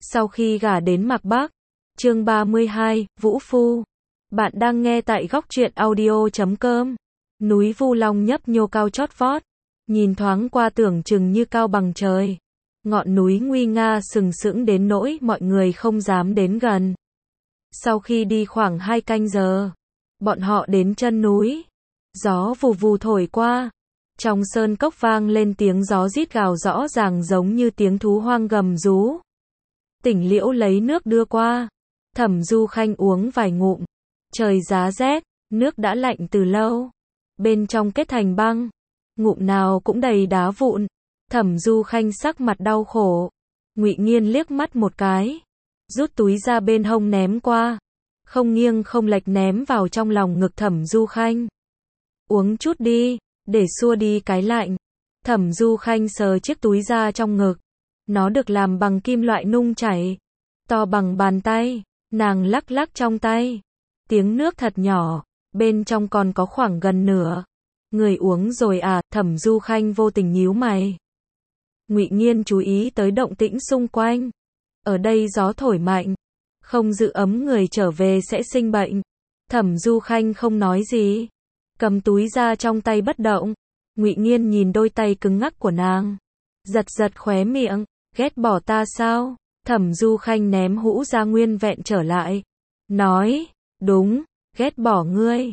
Sau khi gả đến Mạc Bắc. Chương 32, Vũ Phu. Bạn đang nghe tại góc truyện audio.com. Núi Vu Long nhấp nhô cao chót vót, nhìn thoáng qua tưởng chừng như cao bằng trời. Ngọn núi nguy nga sừng sững đến nỗi mọi người không dám đến gần. Sau khi đi khoảng 2 canh giờ, bọn họ đến chân núi. Gió vù vù thổi qua, trong sơn cốc vang lên tiếng gió rít gào rõ ràng giống như tiếng thú hoang gầm rú. Tỉnh Liễu lấy nước đưa qua, Thẩm Du Khanh uống vài ngụm. Trời giá rét, nước đã lạnh từ lâu, bên trong kết thành băng, ngụm nào cũng đầy đá vụn. Thẩm Du Khanh sắc mặt đau khổ. Ngụy Nghiên liếc mắt một cái, rút túi ra bên hông ném qua, không nghiêng không lệch ném vào trong lòng ngực Thẩm Du Khanh. Uống chút đi, để xua đi cái lạnh. Thẩm Du Khanh sờ chiếc túi ra trong ngực. Nó được làm bằng kim loại nung chảy, to bằng bàn tay. Nàng lắc lắc trong tay, tiếng nước thật nhỏ, bên trong còn có khoảng gần nửa. Người uống rồi à? Thẩm Du Khanh vô tình nhíu mày. Ngụy Nghiên chú ý tới động tĩnh xung quanh. Ở đây gió thổi mạnh, không giữ ấm người trở về sẽ sinh bệnh. Thẩm Du Khanh không nói gì, cầm túi ra trong tay bất động. Ngụy Nghiên nhìn đôi tay cứng ngắc của nàng, giật giật khóe miệng. Ghét bỏ ta sao? Thẩm Du Khanh ném hũ ra nguyên vẹn trở lại, nói, đúng, ghét bỏ ngươi.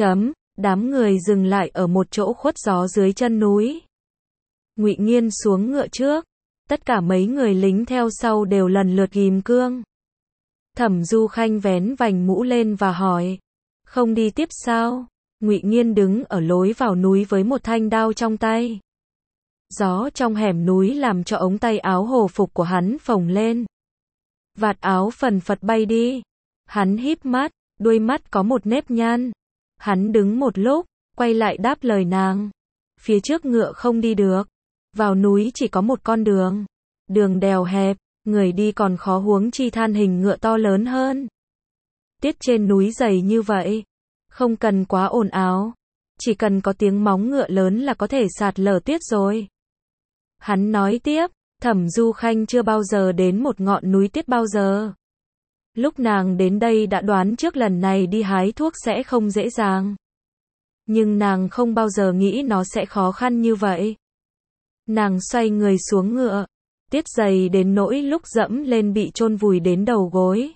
Đám người dừng lại ở một chỗ khuất gió dưới chân núi. Ngụy Nghiên xuống ngựa trước, tất cả mấy người lính theo sau đều lần lượt ghim cương. Thẩm Du Khanh vén vành mũ lên và hỏi, không đi tiếp sao? Ngụy Nghiên đứng ở lối vào núi với một thanh đao trong tay. Gió trong hẻm núi làm cho ống tay áo hồ phục của hắn phồng lên. Vạt áo phần phật bay đi. Hắn híp mắt, đuôi mắt có một nếp nhăn. Hắn đứng một lúc, quay lại đáp lời nàng. Phía trước ngựa không đi được. Vào núi chỉ có một con đường. Đường đèo hẹp, người đi còn khó huống chi than hình ngựa to lớn hơn. Tiết trên núi dày như vậy, không cần quá ồn ào. Chỉ cần có tiếng móng ngựa lớn là có thể sạt lở tuyết rồi. Hắn nói tiếp, Thẩm Du Khanh chưa bao giờ đến một ngọn núi tuyết bao giờ. Lúc nàng đến đây đã đoán trước lần này đi hái thuốc sẽ không dễ dàng. Nhưng nàng không bao giờ nghĩ nó sẽ khó khăn như vậy. Nàng xoay người xuống ngựa, tuyết dày đến nỗi lúc dẫm lên bị chôn vùi đến đầu gối,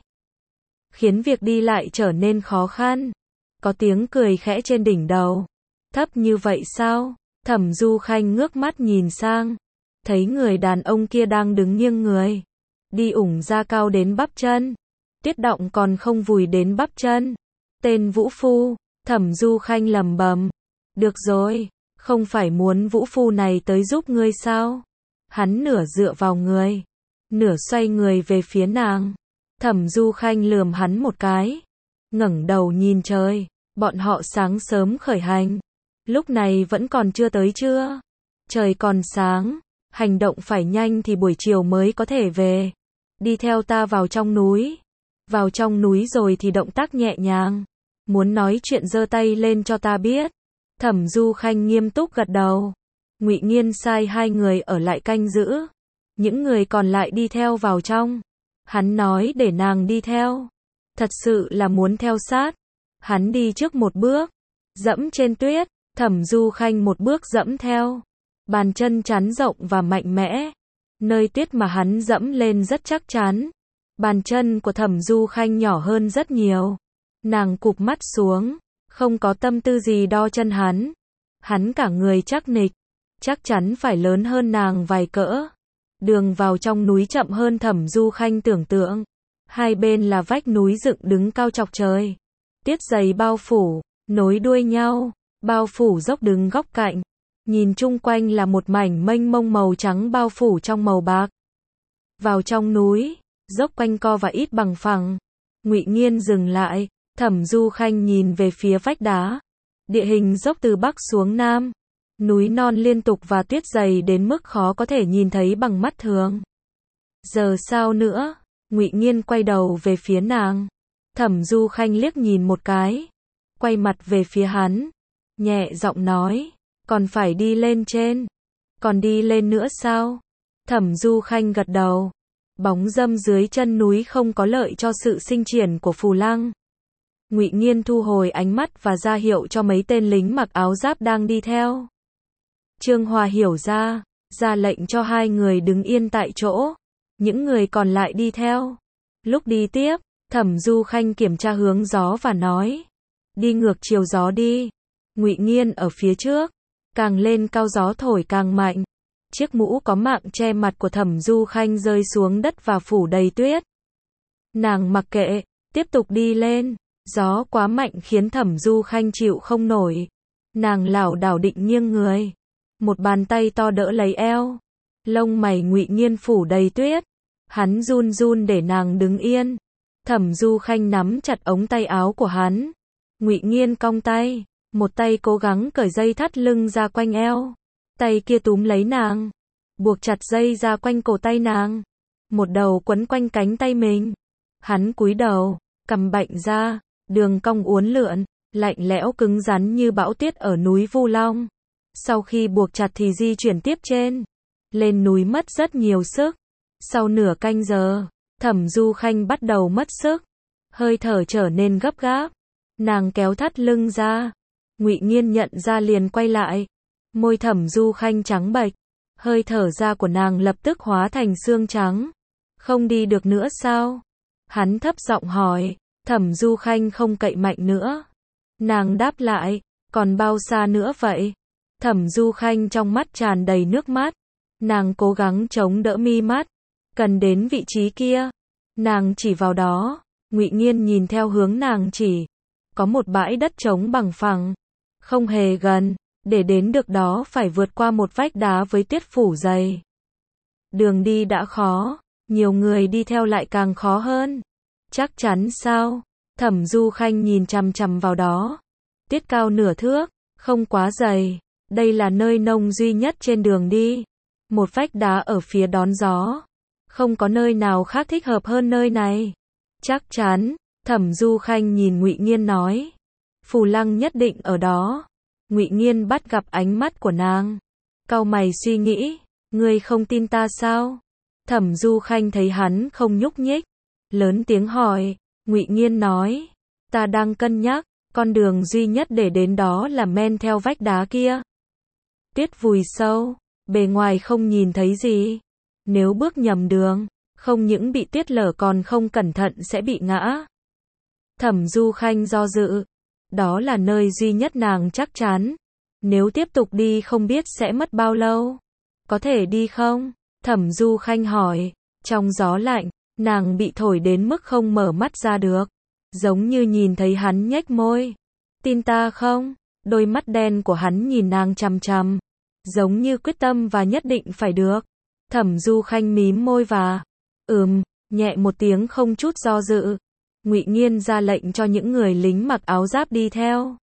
khiến việc đi lại trở nên khó khăn. Có tiếng cười khẽ trên đỉnh đầu. Thấp như vậy sao? Thẩm Du Khanh ngước mắt nhìn sang, thấy người đàn ông kia đang đứng nghiêng người, đi ủng ra cao đến bắp chân, tuyết động còn không vùi đến bắp chân. Tên Vũ Phu. Thẩm Du Khanh lẩm bẩm, được rồi, không phải muốn Vũ Phu này tới giúp ngươi sao? Hắn nửa dựa vào người, nửa xoay người về phía nàng. Thẩm Du Khanh lườm hắn một cái, ngẩng đầu nhìn trời. Bọn họ sáng sớm khởi hành, lúc này vẫn còn chưa tới trưa, trời còn sáng. Hành động phải nhanh thì buổi chiều mới có thể về. Đi theo ta vào trong núi. Vào trong núi rồi thì động tác nhẹ nhàng. Muốn nói chuyện giơ tay lên cho ta biết. Thẩm Du Khanh nghiêm túc gật đầu. Ngụy Nghiên sai 2 người ở lại canh giữ. Những người còn lại đi theo vào trong. Hắn nói để nàng đi theo. Thật sự là muốn theo sát. Hắn đi trước một bước, dẫm trên tuyết. Thẩm Du Khanh một bước dẫm theo. Bàn chân chắn rộng và mạnh mẽ. Nơi tuyết mà hắn dẫm lên rất chắc chắn. Bàn chân của Thẩm Du Khanh nhỏ hơn rất nhiều. Nàng cụp mắt xuống, không có tâm tư gì đo chân hắn. Hắn cả người chắc nịch, chắc chắn phải lớn hơn nàng vài cỡ. Đường vào trong núi chậm hơn Thẩm Du Khanh tưởng tượng. Hai bên là vách núi dựng đứng cao chọc trời. Tuyết dày bao phủ, nối đuôi nhau, bao phủ dốc đứng góc cạnh. Nhìn chung quanh là một mảnh mênh mông màu trắng bao phủ trong màu bạc. Vào trong núi, dốc quanh co và ít bằng phẳng. Ngụy Nghiên dừng lại, Thẩm Du Khanh nhìn về phía vách đá. Địa hình dốc từ bắc xuống nam, núi non liên tục và tuyết dày đến mức khó có thể nhìn thấy bằng mắt thường. Giờ sao nữa? Ngụy Nghiên quay đầu về phía nàng. Thẩm Du Khanh liếc nhìn một cái, quay mặt về phía hắn, nhẹ giọng nói, còn phải đi lên trên. Còn đi lên nữa sao? Thẩm Du Khanh gật đầu. Bóng râm dưới chân núi không có lợi cho sự sinh triển của Phù Lăng. Ngụy Nghiên thu hồi ánh mắt và ra hiệu cho mấy tên lính mặc áo giáp đang đi theo. Trương Hòa hiểu ra lệnh cho hai người đứng yên tại chỗ, những người còn lại đi theo. Lúc đi tiếp, Thẩm Du Khanh kiểm tra hướng gió và nói, đi ngược chiều gió đi. Ngụy Nghiên ở phía trước, càng lên cao gió thổi càng mạnh. Chiếc mũ có mạng che mặt của Thẩm Du Khanh rơi xuống đất và phủ đầy tuyết. Nàng mặc kệ, tiếp tục đi lên. Gió quá mạnh khiến Thẩm Du Khanh chịu không nổi. Nàng lảo đảo định nghiêng người. Một bàn tay to đỡ lấy eo. Lông mày Ngụy Nghiên phủ đầy tuyết. Hắn run run để nàng đứng yên. Thẩm Du Khanh nắm chặt ống tay áo của hắn. Ngụy Nghiên cong tay, một tay cố gắng cởi dây thắt lưng ra quanh eo. Tay kia túm lấy nàng, buộc chặt dây ra quanh cổ tay nàng. Một đầu quấn quanh cánh tay mình. Hắn cúi đầu, cầm bệnh ra, đường cong uốn lượn, lạnh lẽo cứng rắn như bão tuyết ở núi Vu Long. Sau khi buộc chặt thì di chuyển tiếp trên. Lên núi mất rất nhiều sức. Sau nửa canh giờ, Thẩm Du Khanh bắt đầu mất sức. Hơi thở trở nên gấp gáp. Nàng kéo thắt lưng ra. Ngụy Nghiên nhận ra liền quay lại. Môi Thẩm Du Khanh trắng bệch. Hơi thở ra của nàng lập tức hóa thành xương trắng. Không đi được nữa sao? Hắn thấp giọng hỏi. Thẩm Du Khanh không cậy mạnh nữa. Nàng đáp lại, còn bao xa nữa vậy? Thẩm Du Khanh trong mắt tràn đầy nước mắt. Nàng cố gắng chống đỡ mi mắt. Cần đến vị trí kia. Nàng chỉ vào đó. Ngụy Nghiên nhìn theo hướng nàng chỉ. Có một bãi đất trống bằng phẳng. Không hề gần. Để đến được đó phải vượt qua một vách đá với tuyết phủ dày. Đường đi đã khó. Nhiều người đi theo lại càng khó hơn. Chắc chắn sao? Thẩm Du Khanh nhìn chằm chằm vào đó. Tuyết cao nửa thước. Không quá dày. Đây là nơi nông duy nhất trên đường đi. Một vách đá ở phía đón gió. Không có nơi nào khác thích hợp hơn nơi này. Chắc chắn. Thẩm Du Khanh nhìn Ngụy Nghiên nói. Phù Lăng nhất định ở đó. Ngụy Nghiên bắt gặp ánh mắt của nàng. Cau mày suy nghĩ. Ngươi không tin ta sao? Thẩm Du Khanh thấy hắn không nhúc nhích. Lớn tiếng hỏi. Ngụy Nghiên nói. Ta đang cân nhắc. Con đường duy nhất để đến đó là men theo vách đá kia. Tuyết vùi sâu. Bề ngoài không nhìn thấy gì. Nếu bước nhầm đường, không những bị tuyết lở còn không cẩn thận sẽ bị ngã. Thẩm Du Khanh do dự. Đó là nơi duy nhất nàng chắc chắn. Nếu tiếp tục đi không biết sẽ mất bao lâu. Có thể đi không? Thẩm Du Khanh hỏi. Trong gió lạnh, nàng bị thổi đến mức không mở mắt ra được. Giống như nhìn thấy hắn nhếch môi. Tin ta không? Đôi mắt đen của hắn nhìn nàng chằm chằm. Giống như quyết tâm và nhất định phải được. Thẩm Du Khanh mím môi và nhẹ một tiếng không chút do dự. Ngụy Nghiên ra lệnh cho những người lính mặc áo giáp đi theo.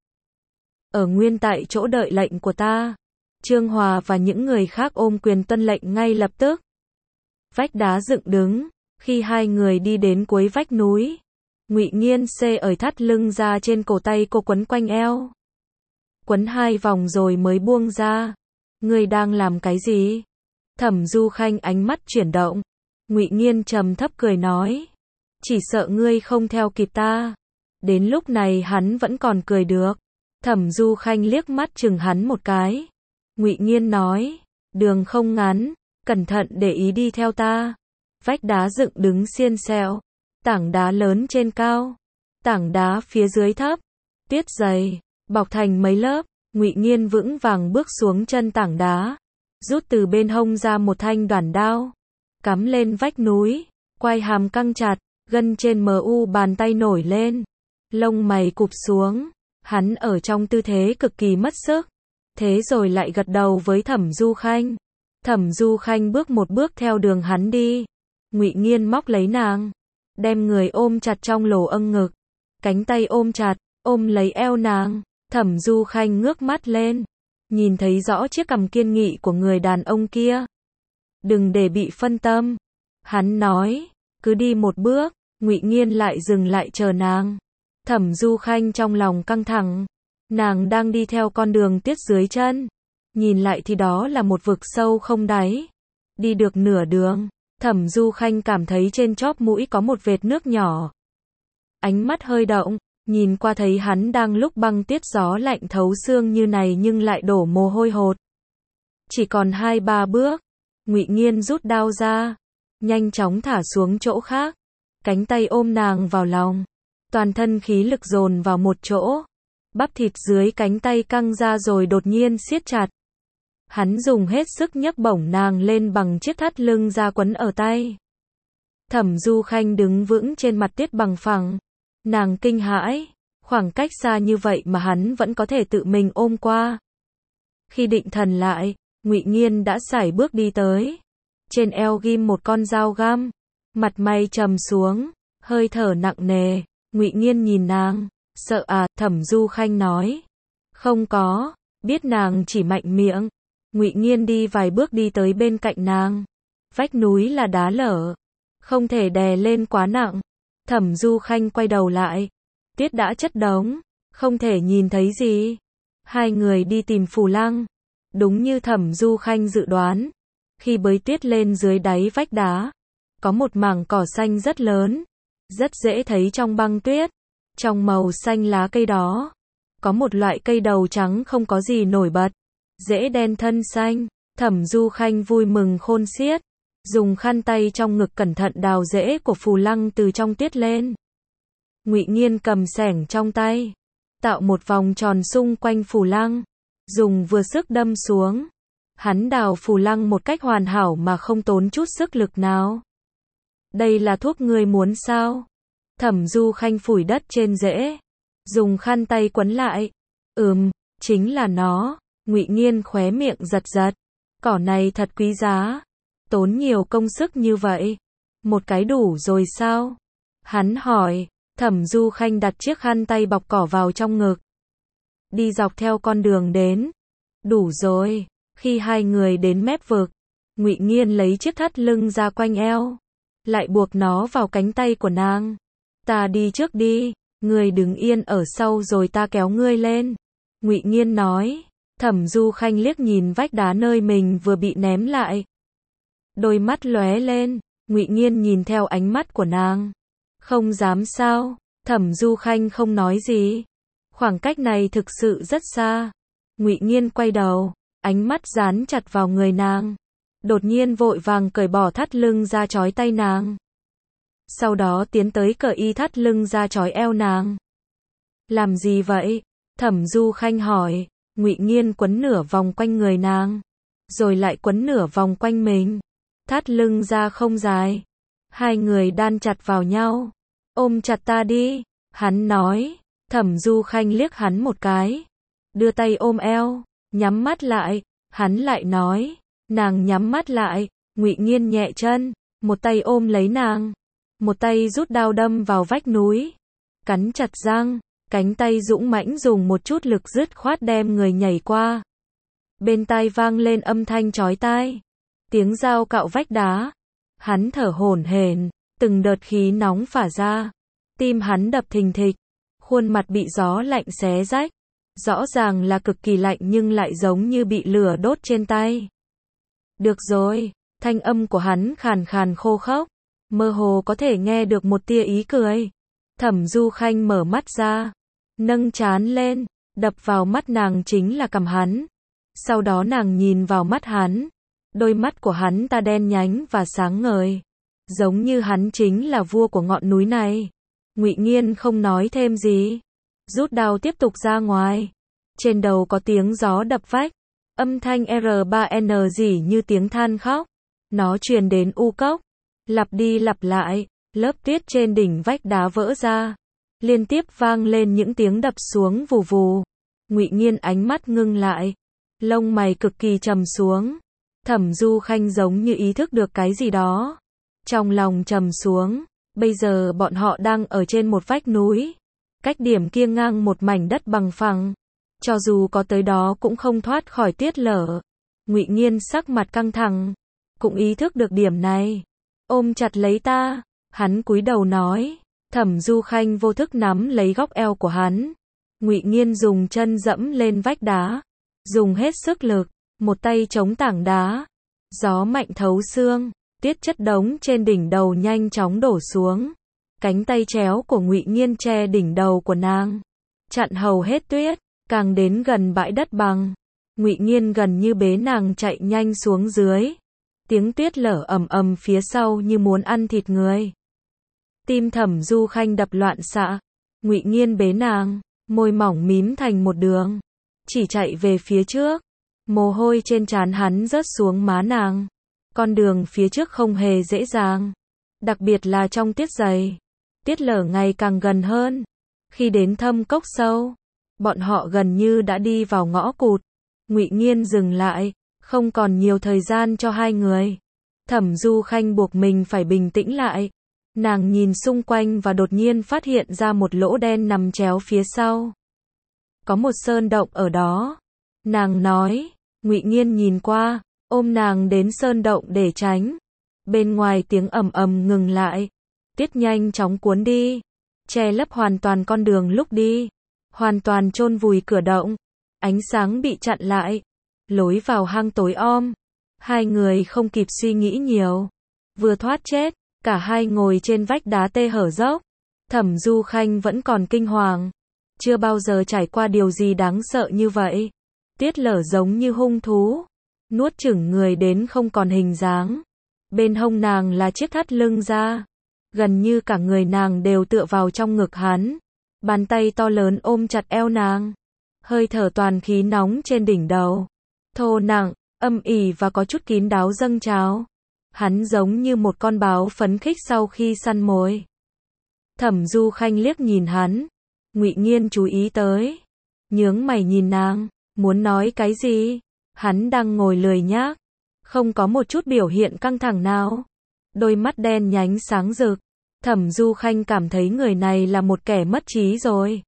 Ở nguyên tại chỗ đợi lệnh của ta. Trương Hòa và những người khác ôm quyền tuân lệnh ngay lập tức. Vách đá dựng đứng. Khi hai người đi đến cuối vách núi, Ngụy Nghiên xê ởi thắt lưng ra trên cổ tay cô quấn quanh eo. Quấn 2 vòng rồi mới buông ra. Ngươi đang làm cái gì? Thẩm Du Khanh ánh mắt chuyển động. Ngụy Nghiên trầm thấp cười nói. Chỉ sợ ngươi không theo kịp ta. Đến lúc này hắn vẫn còn cười được. Thẩm Du Khanh liếc mắt chừng hắn một cái. Ngụy Nghiên nói. Đường không ngắn. Cẩn thận để ý đi theo ta. Vách đá dựng đứng xiên xẹo. Tảng đá lớn trên cao. Tảng đá phía dưới thấp. Tuyết dày. Bọc thành mấy lớp. Ngụy Nghiên vững vàng bước xuống chân tảng đá. Rút từ bên hông ra một thanh đoản đao. Cắm lên vách núi. Quai hàm căng chặt. Gân trên mu bàn tay nổi lên. Lông mày cụp xuống. Hắn ở trong tư thế cực kỳ mất sức. Thế rồi lại gật đầu với Thẩm Du Khanh. Thẩm Du Khanh bước một bước theo đường hắn đi. Ngụy Nghiên móc lấy nàng. Đem người ôm chặt trong lỗ âng ngực. Cánh tay ôm chặt, ôm lấy eo nàng. Thẩm Du Khanh ngước mắt lên. Nhìn thấy rõ chiếc cằm kiên nghị của người đàn ông kia. Đừng để bị phân tâm. Hắn nói, cứ đi một bước. Ngụy Nghiên lại dừng lại chờ nàng. Thẩm Du Khanh trong lòng căng thẳng. Nàng đang đi theo con đường tuyết dưới chân. Nhìn lại thì đó là một vực sâu không đáy. Đi được nửa đường, Thẩm Du Khanh cảm thấy trên chóp mũi có một vệt nước nhỏ. Ánh mắt hơi động, nhìn qua thấy hắn đang lúc băng tiết gió lạnh thấu xương như này nhưng lại đổ mồ hôi hột. Chỉ còn 2-3 bước, Ngụy Nghiên rút đao ra, nhanh chóng thả xuống chỗ khác, cánh tay ôm nàng vào lòng, toàn thân khí lực dồn vào một chỗ, bắp thịt dưới cánh tay căng ra rồi đột nhiên siết chặt. Hắn dùng hết sức nhấc bổng nàng lên bằng chiếc thắt lưng da quấn ở tay. Thẩm Du Khanh đứng vững trên mặt tuyết bằng phẳng, nàng kinh hãi, khoảng cách xa như vậy mà hắn vẫn có thể tự mình ôm qua. Khi định thần lại, Ngụy Nghiên đã sải bước đi tới, trên eo ghim một con dao găm, mặt mày trầm xuống, hơi thở nặng nề. Ngụy Nghiên nhìn nàng, sợ à? Thẩm Du Khanh nói, không có, biết nàng chỉ mạnh miệng. Ngụy Nghiên đi vài bước đi tới bên cạnh nàng, vách núi là đá lở, không thể đè lên quá nặng. Thẩm Du Khanh quay đầu lại, tuyết đã chất đống, không thể nhìn thấy gì. Hai người đi tìm Phù Lăng, đúng như Thẩm Du Khanh dự đoán, khi bới tuyết lên dưới đáy vách đá, có một mảng cỏ xanh rất lớn, rất dễ thấy trong băng tuyết. Trong màu xanh lá cây đó, có một loại cây đầu trắng không có gì nổi bật, rễ đen thân xanh. Thẩm Du Khanh vui mừng khôn xiết, dùng khăn tay trong ngực cẩn thận đào rễ của Phù Lăng từ trong tuyết lên. Ngụy Nghiên cầm xẻng trong tay, tạo một vòng tròn xung quanh Phù Lăng, dùng vừa sức đâm xuống. Hắn đào Phù Lăng một cách hoàn hảo mà không tốn chút sức lực nào. Đây là thuốc ngươi muốn sao? Thẩm Du Khanh phủi đất trên rễ, dùng khăn tay quấn lại. Chính là nó. Ngụy Nghiên khóe miệng giật giật. Cỏ này thật quý giá, tốn nhiều công sức như vậy, một cái đủ rồi sao? Hắn hỏi. Thẩm Du Khanh đặt chiếc khăn tay bọc cỏ vào trong ngực, đi dọc theo con đường đến. Đủ rồi. Khi hai người đến mép vực, Ngụy Nghiên lấy chiếc thắt lưng ra quanh eo, lại buộc nó vào cánh tay của nàng. Ta đi trước đi, ngươi đứng yên ở sau rồi ta kéo ngươi lên. Ngụy Nghiên nói. Thẩm Du Khanh liếc nhìn vách đá nơi mình vừa bị ném lại, đôi mắt lóe lên. Ngụy Nghiên nhìn theo ánh mắt của nàng, không dám sao? Thẩm Du Khanh không nói gì. Khoảng cách này thực sự rất xa. Ngụy Nghiên quay đầu, ánh mắt dán chặt vào người nàng, đột nhiên vội vàng cởi bỏ thắt lưng ra trói tay nàng, sau đó tiến tới cởi y thắt lưng ra trói eo nàng. Làm gì vậy? Thẩm Du Khanh hỏi. Ngụy Nghiên quấn nửa vòng quanh người nàng, rồi lại quấn nửa vòng quanh mình. Thắt lưng ra không dài, hai người đan chặt vào nhau. Ôm chặt ta đi, hắn nói. Thẩm Du Khanh liếc hắn một cái, đưa tay ôm eo, nhắm mắt lại. Hắn lại nói. Nàng nhắm mắt lại. Ngụy Nghiên nhẹ chân, một tay ôm lấy nàng, một tay rút đao đâm vào vách núi, cắn chặt răng, cánh tay dũng mãnh dùng một chút lực dứt khoát đem người nhảy qua. Bên tai vang lên âm thanh chói tai, tiếng dao cạo vách đá. Hắn thở hổn hển, từng đợt khí nóng phả ra, tim hắn đập thình thịch, khuôn mặt bị gió lạnh xé rách, rõ ràng là cực kỳ lạnh nhưng lại giống như bị lửa đốt trên tay. Được rồi, thanh âm của hắn khàn khàn khô khốc, mơ hồ có thể nghe được một tia ý cười. Thẩm Du Khanh mở mắt ra, nâng trán lên, đập vào mắt nàng chính là cằm hắn. Sau đó nàng nhìn vào mắt hắn, đôi mắt của hắn ta đen nhánh và sáng ngời, giống như hắn chính là vua của ngọn núi này. Ngụy Nghiên không nói thêm gì, rút đao tiếp tục ra ngoài. Trên đầu có tiếng gió đập vách, âm thanh R3N rỉ như tiếng than khóc. Nó truyền đến u cốc, lặp đi lặp lại. Lớp tuyết trên đỉnh vách đá vỡ ra, liên tiếp vang lên những tiếng đập xuống vù vù. Ngụy Nghiên ánh mắt ngưng lại, lông mày cực kỳ trầm xuống. Thẩm Du Khanh giống như ý thức được cái gì đó, trong lòng trầm xuống. Bây giờ bọn họ đang ở trên một vách núi, cách điểm kia ngang một mảnh đất bằng phẳng, cho dù có tới đó cũng không thoát khỏi tuyết lở. Ngụy Nghiên sắc mặt căng thẳng, cũng ý thức được điểm này. Ôm chặt lấy ta, hắn cúi đầu nói. Thẩm Du Khanh vô thức nắm lấy góc eo của hắn. Ngụy Nghiên dùng chân dẫm lên vách đá, dùng hết sức lực, một tay chống tảng đá. Gió mạnh thấu xương, Tuyết chất đống trên đỉnh đầu nhanh chóng đổ xuống. Cánh tay chéo của Ngụy Nghiên che đỉnh đầu của nàng, chặn hầu hết tuyết. Càng đến gần bãi đất bằng, Ngụy Nghiên gần như bế nàng chạy nhanh xuống dưới. Tiếng tuyết lở ầm ầm phía sau như muốn ăn thịt người. Tim Thẩm Du Khanh đập loạn xạ. Ngụy Nghiên bế nàng, môi mỏng mím thành một đường, chỉ chạy về phía trước. Mồ hôi trên trán hắn rớt xuống má nàng. Con đường phía trước không hề dễ dàng, đặc biệt là trong tiết dày. Tiết lở ngày càng gần hơn. Khi đến thâm cốc sâu, bọn họ gần như đã đi vào ngõ cụt. Ngụy Nghiên dừng lại, không còn nhiều thời gian cho hai người. Thẩm Du Khanh buộc mình phải bình tĩnh lại. Nàng nhìn xung quanh và đột nhiên phát hiện ra một lỗ đen nằm chéo phía sau. Có một sơn động ở đó. Nàng nói. Ngụy Nghiên nhìn qua, ôm nàng đến sơn động để tránh. Bên ngoài tiếng ầm ầm ngừng lại. Tuyết nhanh chóng cuốn đi, che lấp hoàn toàn con đường lúc đi, hoàn toàn chôn vùi cửa động. Ánh sáng bị chặn lại, lối vào hang tối om. Hai người không kịp suy nghĩ nhiều, vừa thoát chết, cả hai ngồi trên vách đá tê hở dốc. Thẩm Du Khanh vẫn còn kinh hoàng, chưa bao giờ trải qua điều gì đáng sợ như vậy. Tuyết lở giống như hung thú, nuốt chửng người đến không còn hình dáng. Bên hông nàng là chiếc thắt lưng da, gần như cả người nàng đều tựa vào trong ngực hắn. Bàn tay to lớn ôm chặt eo nàng, hơi thở toàn khí nóng trên đỉnh đầu, thô nặng, âm ỉ và có chút kín đáo dâng trào. Hắn giống như một con báo phấn khích sau khi săn mồi. Thẩm Du Khanh liếc nhìn hắn, Ngụy Nghiên chú ý tới, nhướng mày nhìn nàng, muốn nói cái gì. Hắn đang ngồi lười nhác, không có một chút biểu hiện căng thẳng nào, đôi mắt đen nhánh sáng rực. Thẩm Du Khanh cảm thấy người này là một kẻ mất trí rồi.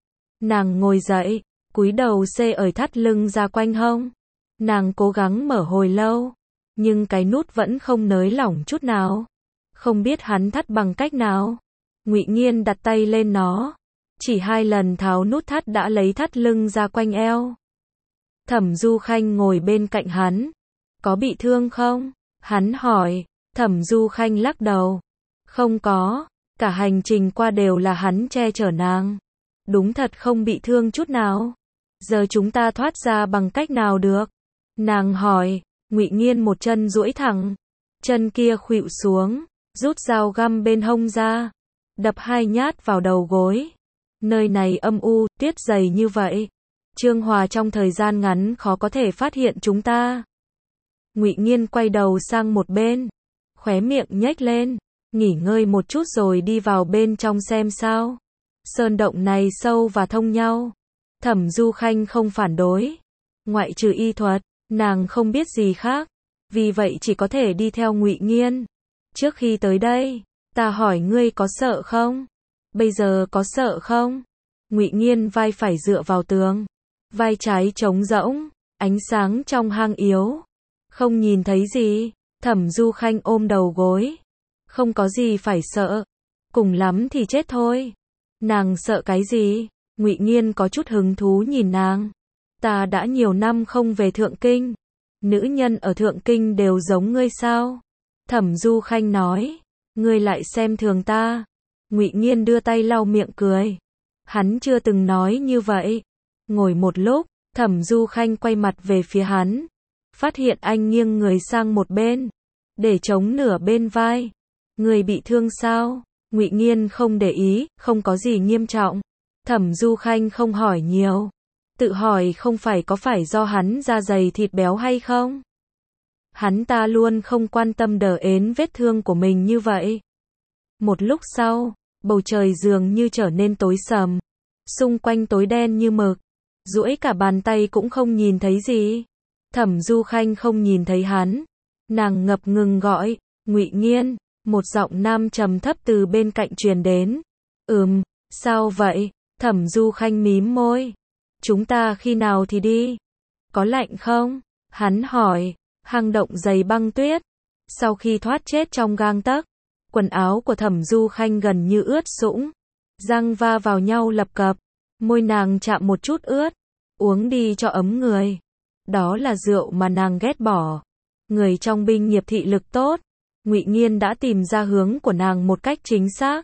Nàng ngồi dậy, cúi đầu xê ở thắt lưng ra quanh hông. Nàng cố gắng mở hồi lâu, nhưng cái nút vẫn không nới lỏng chút nào. Không biết hắn thắt bằng cách nào. Ngụy Nghiên đặt tay lên nó, chỉ 2 lần tháo nút thắt đã lấy thắt lưng ra quanh eo. Thẩm Du Khanh ngồi bên cạnh hắn. Có bị thương không? Hắn hỏi. Thẩm Du Khanh lắc đầu. Không có, cả hành trình qua đều là hắn che chở nàng. Đúng thật không bị thương chút nào. Giờ chúng ta thoát ra bằng cách nào được? Nàng hỏi. Ngụy Nghiên một chân duỗi thẳng, chân kia khuỵu xuống, rút dao găm bên hông ra, đập 2 nhát vào đầu gối. Nơi này âm u, tuyết dày như vậy, Trương Hòa trong thời gian ngắn khó có thể phát hiện chúng ta. Ngụy Nghiên quay đầu sang một bên, khóe miệng nhếch lên, nghỉ ngơi một chút rồi đi vào bên trong xem sao. Sơn động này sâu và thông nhau. Thẩm Du Khanh không phản đối. Ngoại trừ y thuật, nàng không biết gì khác, vì vậy chỉ có thể đi theo Ngụy Nghiên. Trước khi tới đây, ta hỏi ngươi có sợ không? Bây giờ có sợ không? Ngụy Nghiên vai phải dựa vào tường, vai trái trống rỗng, ánh sáng trong hang yếu, không nhìn thấy gì. Thẩm Du Khanh ôm đầu gối, không có gì phải sợ, cùng lắm thì chết thôi. Nàng sợ cái gì? Ngụy Nghiên có chút hứng thú nhìn nàng. Ta đã nhiều năm không về Thượng Kinh. Nữ nhân ở Thượng Kinh đều giống ngươi sao? Thẩm Du Khanh nói. Ngươi lại xem thường ta. Ngụy Nghiên đưa tay lau miệng cười. Hắn chưa từng nói như vậy. Ngồi một lúc, Thẩm Du Khanh quay mặt về phía hắn. Phát hiện anh nghiêng người sang một bên, để chống nửa bên vai. Ngươi bị thương sao? Ngụy Nghiên không để ý, không có gì nghiêm trọng. Thẩm Du Khanh không hỏi nhiều. Tự hỏi không phải có phải do hắn da dày thịt béo hay không? Hắn ta luôn không quan tâm đờ ến vết thương của mình như vậy. Một lúc sau, bầu trời dường như trở nên tối sầm. Xung quanh tối đen như mực. Duỗi cả bàn tay cũng không nhìn thấy gì. Thẩm Du Khanh không nhìn thấy hắn. Nàng ngập ngừng gọi. Ngụy Nghiên. Một giọng nam trầm thấp từ bên cạnh truyền đến. Sao vậy? Thẩm Du Khanh mím môi. Chúng ta khi nào thì đi? Có lạnh không? Hắn hỏi. Hang động dày băng tuyết. Sau khi thoát chết trong gang tấc, quần áo của Thẩm Du Khanh gần như ướt sũng. Răng va vào nhau lập cập. Môi nàng chạm một chút ướt. Uống đi cho ấm người. Đó là rượu mà nàng ghét bỏ. Người trong binh nghiệp thị lực tốt, Ngụy Nghiên đã tìm ra hướng của nàng một cách chính xác.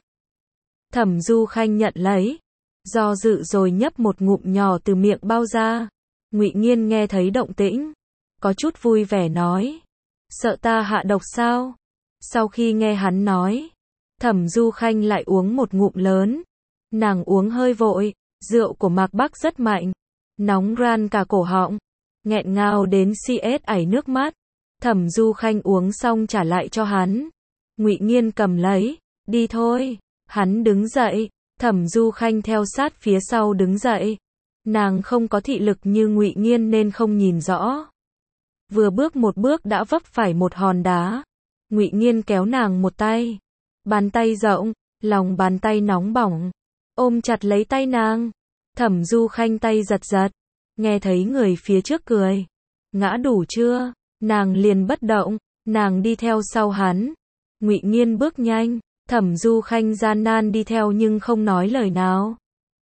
Thẩm Du Khanh nhận lấy, do dự rồi nhấp một ngụm nhỏ từ miệng bao ra. Ngụy Nghiên nghe thấy động tĩnh, có chút vui vẻ nói, sợ ta hạ độc sao? Sau khi nghe hắn nói, Thẩm Du Khanh lại uống một ngụm lớn. Nàng uống hơi vội, rượu của Mạc Bắc rất mạnh, nóng ran cả cổ họng, nghẹn ngào đến xiết ảy nước mắt. Thẩm Du Khanh uống xong trả lại cho hắn. Ngụy Nghiên cầm lấy, đi thôi. Hắn đứng dậy, Thẩm Du Khanh theo sát phía sau đứng dậy. Nàng không có thị lực như Ngụy Nghiên nên không nhìn rõ. Vừa bước một bước đã vấp phải một hòn đá. Ngụy Nghiên kéo nàng một tay. Bàn tay rộng, lòng bàn tay nóng bỏng. Ôm chặt lấy tay nàng. Thẩm Du Khanh tay giật giật. Nghe thấy người phía trước cười. Ngã đủ chưa? Nàng liền bất động. Nàng đi theo sau hắn. Ngụy Nghiên bước nhanh. Thẩm Du Khanh gian nan đi theo nhưng không nói lời nào.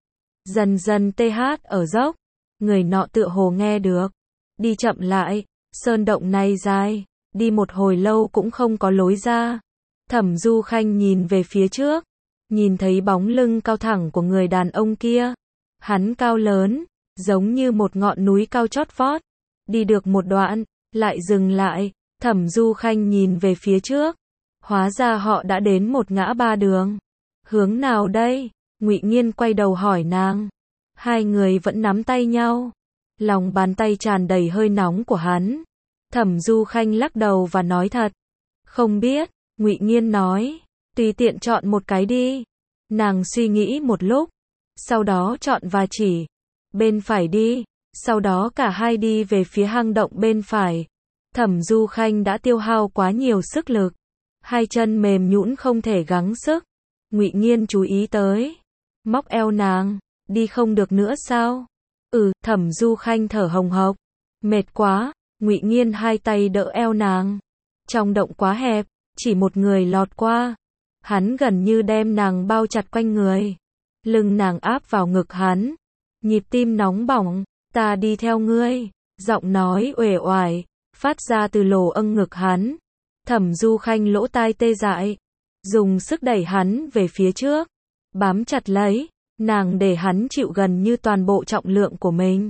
Dần dần TH ở dốc. Người nọ tựa hồ nghe được. Đi chậm lại. Sơn động này dài. Đi một hồi lâu cũng không có lối ra. Thẩm Du Khanh nhìn về phía trước. Nhìn thấy bóng lưng cao thẳng của người đàn ông kia. Hắn cao lớn, giống như một ngọn núi cao chót vót. Đi được một đoạn, lại dừng lại. Thẩm Du Khanh nhìn về phía trước. Hóa ra họ đã đến một ngã ba đường. Hướng nào đây? Ngụy Nghiên quay đầu hỏi nàng. Hai người vẫn nắm tay nhau. Lòng bàn tay tràn đầy hơi nóng của hắn. Thẩm Du Khanh lắc đầu và nói thật. Không biết, Ngụy Nghiên nói. Tùy tiện chọn một cái đi. Nàng suy nghĩ một lúc. Sau đó chọn và chỉ. Bên phải đi. Sau đó cả hai đi về phía hang động bên phải. Thẩm Du Khanh đã tiêu hao quá nhiều sức lực. Hai chân mềm nhũn không thể gắng sức. Ngụy Nghiên chú ý tới. Móc eo nàng. Đi không được nữa sao? Thẩm Du Khanh thở hồng hộc. Mệt quá. Ngụy Nghiên hai tay đỡ eo nàng. Trong động quá hẹp. Chỉ một người lọt qua. Hắn gần như đem nàng bao chặt quanh người. Lưng nàng áp vào ngực hắn. Nhịp tim nóng bỏng. Ta đi theo ngươi. Giọng nói uể oải. Phát ra từ lỗ âng ngực hắn. Thẩm Du Khanh lỗ tai tê dại. Dùng sức đẩy hắn về phía trước. Bám chặt lấy. Nàng để hắn chịu gần như toàn bộ trọng lượng của mình.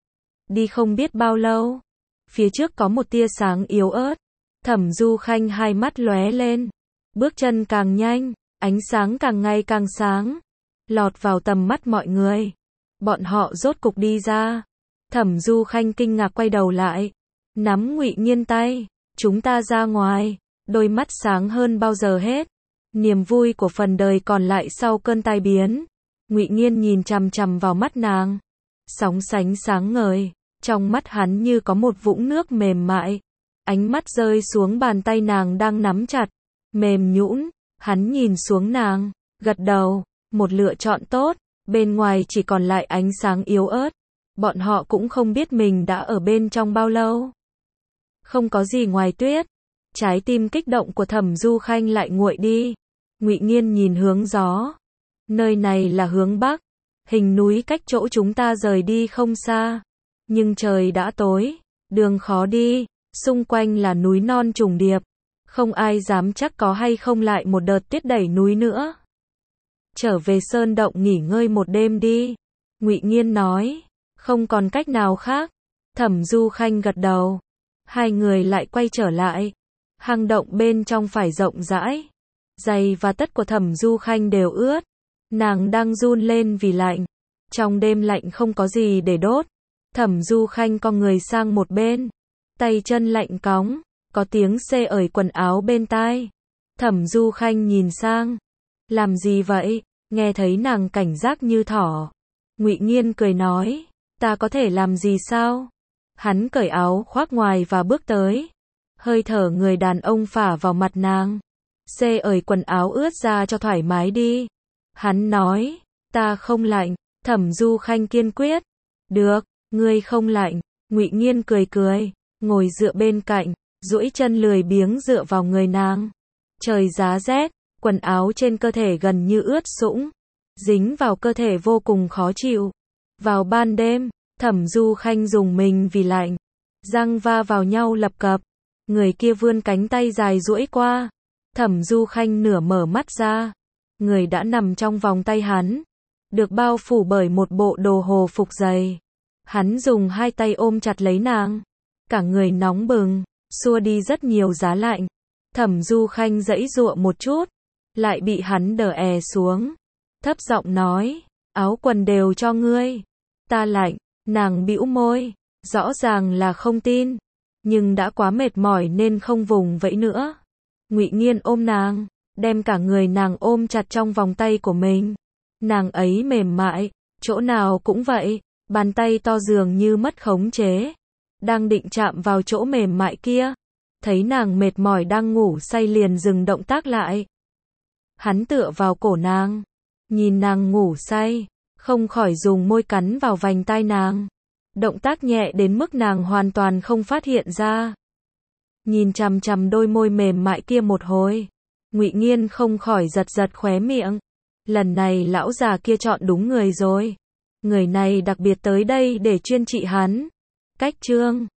Đi không biết bao lâu. Phía trước có một tia sáng yếu ớt. Thẩm Du Khanh hai mắt lóe lên. Bước chân càng nhanh. Ánh sáng càng ngày càng sáng. Lọt vào tầm mắt mọi người. Bọn họ rốt cục đi ra. Thẩm Du Khanh kinh ngạc quay đầu lại. Nắm Ngụy Nghiên tay. Chúng ta ra ngoài. Đôi mắt sáng hơn bao giờ hết. Niềm vui của phần đời còn lại sau cơn tai biến. Ngụy Nghiên nhìn chằm chằm vào mắt nàng. Sóng sánh sáng ngời. Trong mắt hắn như có một vũng nước mềm mại. Ánh mắt rơi xuống bàn tay nàng đang nắm chặt. Mềm nhũn. Hắn nhìn xuống nàng. Gật đầu. Một lựa chọn tốt. Bên ngoài chỉ còn lại ánh sáng yếu ớt. Bọn họ cũng không biết mình đã ở bên trong bao lâu. Không có gì ngoài tuyết. Trái tim kích động của Thẩm Du Khanh lại nguội đi. Ngụy Nghiên nhìn hướng gió. Nơi này là hướng bắc. Hình núi cách chỗ chúng ta rời đi không xa. Nhưng trời đã tối. Đường khó đi. Xung quanh là núi non trùng điệp. Không ai dám chắc có hay không lại một đợt tuyết đẩy núi nữa. Trở về sơn động nghỉ ngơi một đêm đi. Ngụy Nghiên nói. Không còn cách nào khác. Thẩm Du Khanh gật đầu. Hai người lại quay trở lại. Hang động bên trong phải rộng rãi. Giày và tất của Thẩm Du Khanh đều ướt. Nàng đang run lên vì lạnh. Trong đêm lạnh không có gì để đốt. Thẩm Du Khanh cong người sang một bên. Tay chân lạnh cóng. Có tiếng xê ởi quần áo bên tai. Thẩm Du Khanh nhìn sang. Làm gì vậy? Nghe thấy nàng cảnh giác như thỏ. Ngụy Nghiên cười nói. Ta có thể làm gì sao? Hắn cởi áo khoác ngoài và bước tới. Hơi thở người đàn ông phả vào mặt nàng. Xê ởi quần áo ướt ra cho thoải mái đi. Hắn nói. Ta không lạnh. Thẩm Du Khanh kiên quyết. Được, ngươi không lạnh. Ngụy Nghiên cười cười. Ngồi dựa bên cạnh. Duỗi chân lười biếng dựa vào người nàng. Trời giá rét. Quần áo trên cơ thể gần như ướt sũng. Dính vào cơ thể vô cùng khó chịu. Vào ban đêm. Thẩm Du Khanh dùng mình vì lạnh. Răng va vào nhau lập cập. Người kia vươn cánh tay dài duỗi qua. Thẩm Du Khanh nửa mở mắt ra, người đã nằm trong vòng tay hắn, được bao phủ bởi một bộ đồ hồ phục dày. Hắn dùng hai tay ôm chặt lấy nàng, cả người nóng bừng, xua đi rất nhiều giá lạnh. Thẩm Du Khanh giãy giụa một chút, lại bị hắn đè xuống, thấp giọng nói, áo quần đều cho ngươi. Ta lạnh, nàng bĩu môi, rõ ràng là không tin, nhưng đã quá mệt mỏi nên không vùng vẫy nữa. Ngụy Nghiên ôm nàng, đem cả người nàng ôm chặt trong vòng tay của mình. Nàng ấy mềm mại, chỗ nào cũng vậy, bàn tay to dường như mất khống chế, đang định chạm vào chỗ mềm mại kia, thấy nàng mệt mỏi đang ngủ say liền dừng động tác lại. Hắn tựa vào cổ nàng, nhìn nàng ngủ say, không khỏi dùng môi cắn vào vành tai nàng. Động tác nhẹ đến mức nàng hoàn toàn không phát hiện ra. Nhìn chằm chằm đôi môi mềm mại kia một hồi, Ngụy Nghiên không khỏi giật giật khóe miệng. Lần này lão già kia chọn đúng người rồi. Người này đặc biệt tới đây để chuyên trị hắn. Cách chương